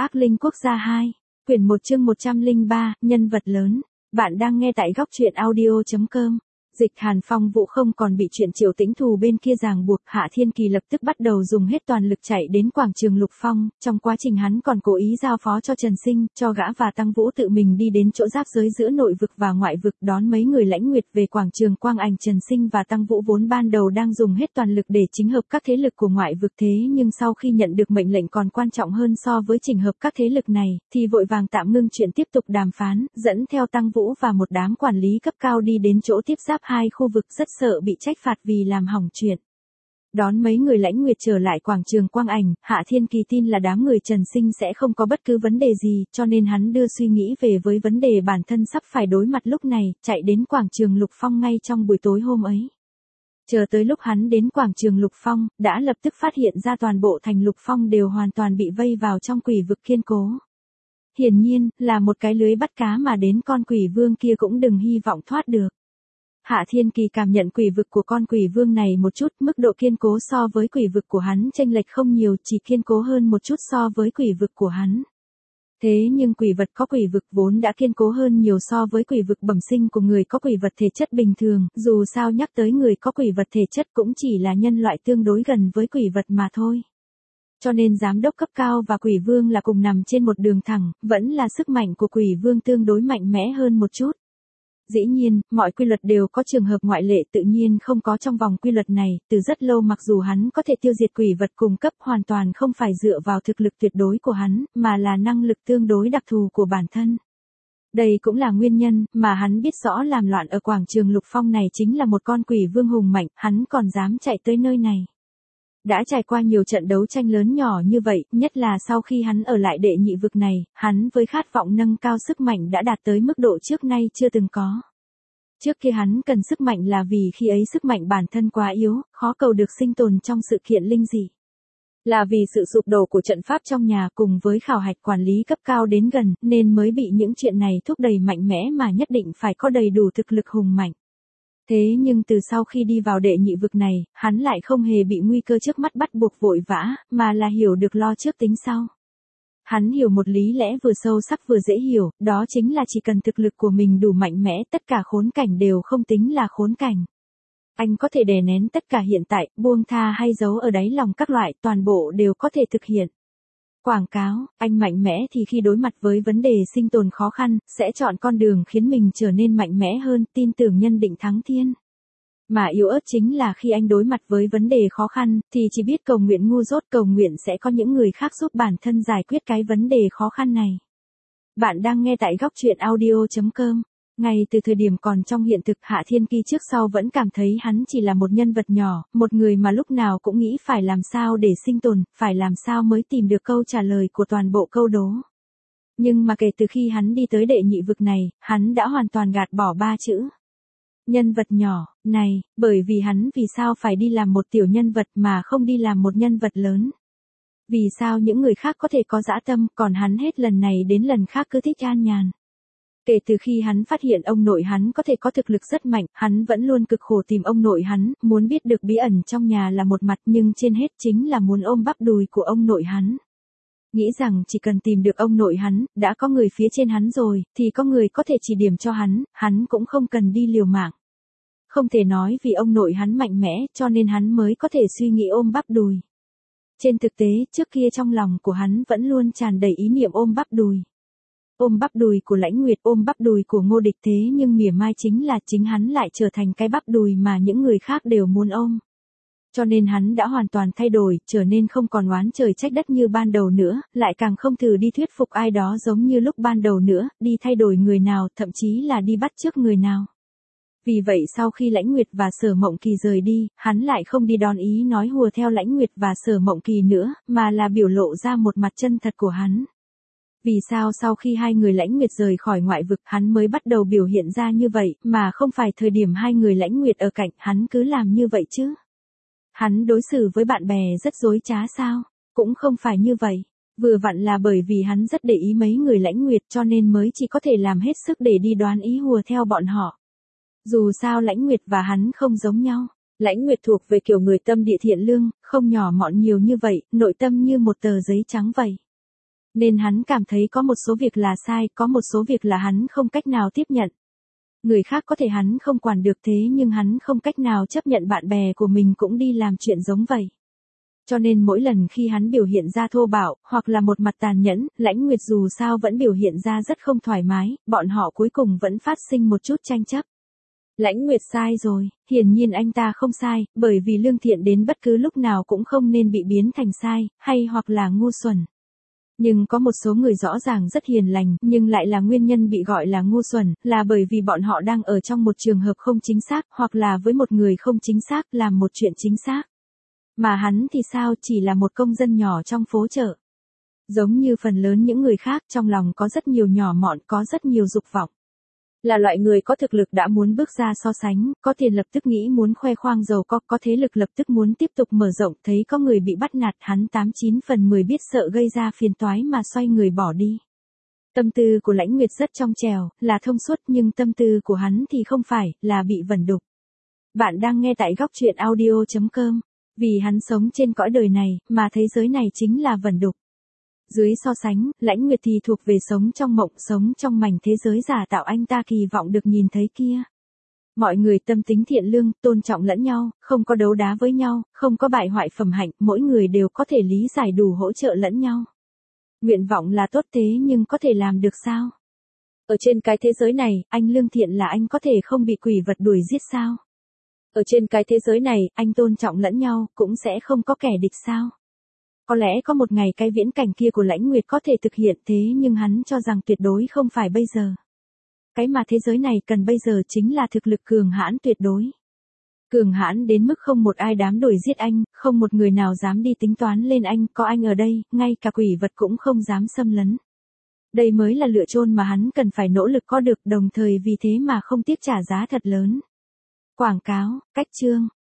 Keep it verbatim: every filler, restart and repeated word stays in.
Ác linh quốc gia hai, quyển một chương một trăm lẻ ba, nhân vật lớn. Bạn đang nghe tại góc truyện audio chấm com. Dịch Hàn Phong Vũ không còn bị chuyện Triệu Tĩnh Thù bên kia ràng buộc, Hạ Thiên Kỳ lập tức bắt đầu dùng hết toàn lực chạy đến quảng trường Lục Phong, trong quá trình hắn còn cố ý giao phó cho Trần Sinh, cho gã và Tăng Vũ tự mình đi đến chỗ giáp giới giữa nội vực và ngoại vực đón mấy người lãnh nguyệt về quảng trường Quang Ảnh. Trần Sinh và Tăng Vũ vốn ban đầu đang dùng hết toàn lực để chỉnh hợp các thế lực của ngoại vực, thế nhưng sau khi nhận được mệnh lệnh còn quan trọng hơn so với chỉnh hợp các thế lực này, thì vội vàng tạm ngưng chuyện tiếp tục đàm phán, dẫn theo Tăng Vũ và một đám quản lý cấp cao đi đến chỗ tiếp giáp hai khu vực, rất sợ bị trách phạt vì làm hỏng chuyện. Đón mấy người lãnh nguyệt trở lại quảng trường Quang Ảnh, Hạ Thiên Kỳ tin là đám người Trần Sinh sẽ không có bất cứ vấn đề gì, cho nên hắn đưa suy nghĩ về với vấn đề bản thân sắp phải đối mặt lúc này, chạy đến quảng trường Lục Phong ngay trong buổi tối hôm ấy. Chờ tới lúc hắn đến quảng trường Lục Phong, đã lập tức phát hiện ra toàn bộ thành Lục Phong đều hoàn toàn bị vây vào trong quỷ vực kiên cố. Hiển nhiên, là một cái lưới bắt cá mà đến con quỷ vương kia cũng đừng hy vọng thoát được. Hạ Thiên Kỳ cảm nhận quỷ vực của con quỷ vương này một chút, mức độ kiên cố so với quỷ vực của hắn chênh lệch không nhiều, chỉ kiên cố hơn một chút so với quỷ vực của hắn. Thế nhưng quỷ vật có quỷ vực vốn đã kiên cố hơn nhiều so với quỷ vực bẩm sinh của người có quỷ vật thể chất bình thường, dù sao nhắc tới người có quỷ vật thể chất cũng chỉ là nhân loại tương đối gần với quỷ vật mà thôi. Cho nên giám đốc cấp cao và quỷ vương là cùng nằm trên một đường thẳng, vẫn là sức mạnh của quỷ vương tương đối mạnh mẽ hơn một chút. Dĩ nhiên, mọi quy luật đều có trường hợp ngoại lệ, tự nhiên không có trong vòng quy luật này, từ rất lâu mặc dù hắn có thể tiêu diệt quỷ vật cùng cấp hoàn toàn không phải dựa vào thực lực tuyệt đối của hắn, mà là năng lực tương đối đặc thù của bản thân. Đây cũng là nguyên nhân mà hắn biết rõ làm loạn ở quảng trường Lục Phong này chính là một con quỷ vương hùng mạnh, hắn còn dám chạy tới nơi này. Đã trải qua nhiều trận đấu tranh lớn nhỏ như vậy, nhất là sau khi hắn ở lại đệ nhị vực này, hắn với khát vọng nâng cao sức mạnh đã đạt tới mức độ trước nay chưa từng có. Trước kia hắn cần sức mạnh là vì khi ấy sức mạnh bản thân quá yếu, khó cầu được sinh tồn trong sự kiện linh dị. Là vì sự sụp đổ của trận pháp trong nhà cùng với khảo hạch quản lý cấp cao đến gần, nên mới bị những chuyện này thúc đẩy mạnh mẽ mà nhất định phải có đầy đủ thực lực hùng mạnh. Thế nhưng từ sau khi đi vào đệ nhị vực này, hắn lại không hề bị nguy cơ trước mắt bắt buộc vội vã, mà là hiểu được lo trước tính sau. Hắn hiểu một lý lẽ vừa sâu sắc vừa dễ hiểu, đó chính là chỉ cần thực lực của mình đủ mạnh mẽ, tất cả khốn cảnh đều không tính là khốn cảnh. Anh có thể đè nén tất cả hiện tại, buông tha hay giấu ở đáy lòng các loại, toàn bộ đều có thể thực hiện. Quảng cáo, anh mạnh mẽ thì khi đối mặt với vấn đề sinh tồn khó khăn, sẽ chọn con đường khiến mình trở nên mạnh mẽ hơn, tin tưởng nhân định thắng thiên. Mà yếu ớt chính là khi anh đối mặt với vấn đề khó khăn, thì chỉ biết cầu nguyện ngu dốt, cầu nguyện sẽ có những người khác giúp bản thân giải quyết cái vấn đề khó khăn này. Bạn đang nghe tại góc truyện audio chấm com. Ngay từ thời điểm còn trong hiện thực, Hạ Thiên Kỳ trước sau vẫn cảm thấy hắn chỉ là một nhân vật nhỏ, một người mà lúc nào cũng nghĩ phải làm sao để sinh tồn, phải làm sao mới tìm được câu trả lời của toàn bộ câu đố. Nhưng mà kể từ khi hắn đi tới đệ nhị vực này, hắn đã hoàn toàn gạt bỏ ba chữ. Nhân vật nhỏ, này, bởi vì hắn vì sao phải đi làm một tiểu nhân vật mà không đi làm một nhân vật lớn. Vì sao những người khác có thể có dã tâm, còn hắn hết lần này đến lần khác cứ thích an nhàn. Kể từ khi hắn phát hiện ông nội hắn có thể có thực lực rất mạnh, hắn vẫn luôn cực khổ tìm ông nội hắn, muốn biết được bí ẩn trong nhà là một mặt nhưng trên hết chính là muốn ôm bắp đùi của ông nội hắn. Nghĩ rằng chỉ cần tìm được ông nội hắn, đã có người phía trên hắn rồi, thì có người có thể chỉ điểm cho hắn, hắn cũng không cần đi liều mạng. Không thể nói vì ông nội hắn mạnh mẽ, cho nên hắn mới có thể suy nghĩ ôm bắp đùi. Trên thực tế, trước kia trong lòng của hắn vẫn luôn tràn đầy ý niệm ôm bắp đùi. Ôm bắp đùi của Lãnh Nguyệt, ôm bắp đùi của Ngô Địch, thế nhưng mỉa mai chính là chính hắn lại trở thành cái bắp đùi mà những người khác đều muốn ôm. Cho nên hắn đã hoàn toàn thay đổi, trở nên không còn oán trời trách đất như ban đầu nữa, lại càng không thử đi thuyết phục ai đó giống như lúc ban đầu nữa, đi thay đổi người nào, thậm chí là đi bắt chước người nào. Vì vậy sau khi Lãnh Nguyệt và Sở Mộng Kỳ rời đi, hắn lại không đi đón ý nói hùa theo Lãnh Nguyệt và Sở Mộng Kỳ nữa, mà là biểu lộ ra một mặt chân thật của hắn. Vì sao sau khi hai người Lãnh Nguyệt rời khỏi ngoại vực hắn mới bắt đầu biểu hiện ra như vậy, mà không phải thời điểm hai người Lãnh Nguyệt ở cạnh hắn cứ làm như vậy chứ? Hắn đối xử với bạn bè rất dối trá sao? Cũng không phải như vậy. Vừa vặn là bởi vì hắn rất để ý mấy người Lãnh Nguyệt cho nên mới chỉ có thể làm hết sức để đi đoán ý hùa theo bọn họ. Dù sao Lãnh Nguyệt và hắn không giống nhau. Lãnh Nguyệt thuộc về kiểu người tâm địa thiện lương, không nhỏ mọn nhiều như vậy, nội tâm như một tờ giấy trắng vậy. Nên hắn cảm thấy có một số việc là sai, có một số việc là hắn không cách nào tiếp nhận. Người khác có thể hắn không quản được thế nhưng hắn không cách nào chấp nhận bạn bè của mình cũng đi làm chuyện giống vậy. Cho nên mỗi lần khi hắn biểu hiện ra thô bạo, hoặc là một mặt tàn nhẫn, Lãnh Nguyệt dù sao vẫn biểu hiện ra rất không thoải mái, bọn họ cuối cùng vẫn phát sinh một chút tranh chấp. Lãnh Nguyệt sai rồi, hiển nhiên anh ta không sai, bởi vì lương thiện đến bất cứ lúc nào cũng không nên bị biến thành sai, hay hoặc là ngu xuẩn. Nhưng có một số người rõ ràng rất hiền lành, nhưng lại là nguyên nhân bị gọi là ngu xuẩn, là bởi vì bọn họ đang ở trong một trường hợp không chính xác, hoặc là với một người không chính xác, làm một chuyện chính xác. Mà hắn thì sao, chỉ là một công dân nhỏ trong phố chợ. Giống như phần lớn những người khác, trong lòng có rất nhiều nhỏ mọn, có rất nhiều dục vọng. Là loại người có thực lực đã muốn bước ra so sánh, có tiền lập tức nghĩ muốn khoe khoang giàu có, có thế lực lập tức muốn tiếp tục mở rộng, thấy có người bị bắt nạt, hắn tám chín phần mười biết sợ gây ra phiền toái mà xoay người bỏ đi. Tâm tư của Lãnh Nguyệt rất trong trẻo, là thông suốt, nhưng tâm tư của hắn thì không phải, là bị vẩn đục. Bạn đang nghe tại góc truyện audio chấm com. Vì hắn sống trên cõi đời này, mà thế giới này chính là vẩn đục. Dưới so sánh, Lãnh Nguyệt thì thuộc về sống trong mộng, sống trong mảnh thế giới giả tạo anh ta kỳ vọng được nhìn thấy kia. Mọi người tâm tính thiện lương, tôn trọng lẫn nhau, không có đấu đá với nhau, không có bại hoại phẩm hạnh, mỗi người đều có thể lý giải đủ hỗ trợ lẫn nhau. Nguyện vọng là tốt thế nhưng có thể làm được sao? Ở trên cái thế giới này, anh lương thiện là anh có thể không bị quỷ vật đuổi giết sao? Ở trên cái thế giới này, anh tôn trọng lẫn nhau, cũng sẽ không có kẻ địch sao? Có lẽ có một ngày cái viễn cảnh kia của Lãnh Nguyệt có thể thực hiện thế nhưng hắn cho rằng tuyệt đối không phải bây giờ. Cái mà thế giới này cần bây giờ chính là thực lực cường hãn tuyệt đối. Cường hãn đến mức không một ai dám đuổi giết anh, không một người nào dám đi tính toán lên anh, có anh ở đây, ngay cả quỷ vật cũng không dám xâm lấn. Đây mới là lựa chọn mà hắn cần phải nỗ lực có được, đồng thời vì thế mà không tiếc trả giá thật lớn. Quảng cáo, cách chương.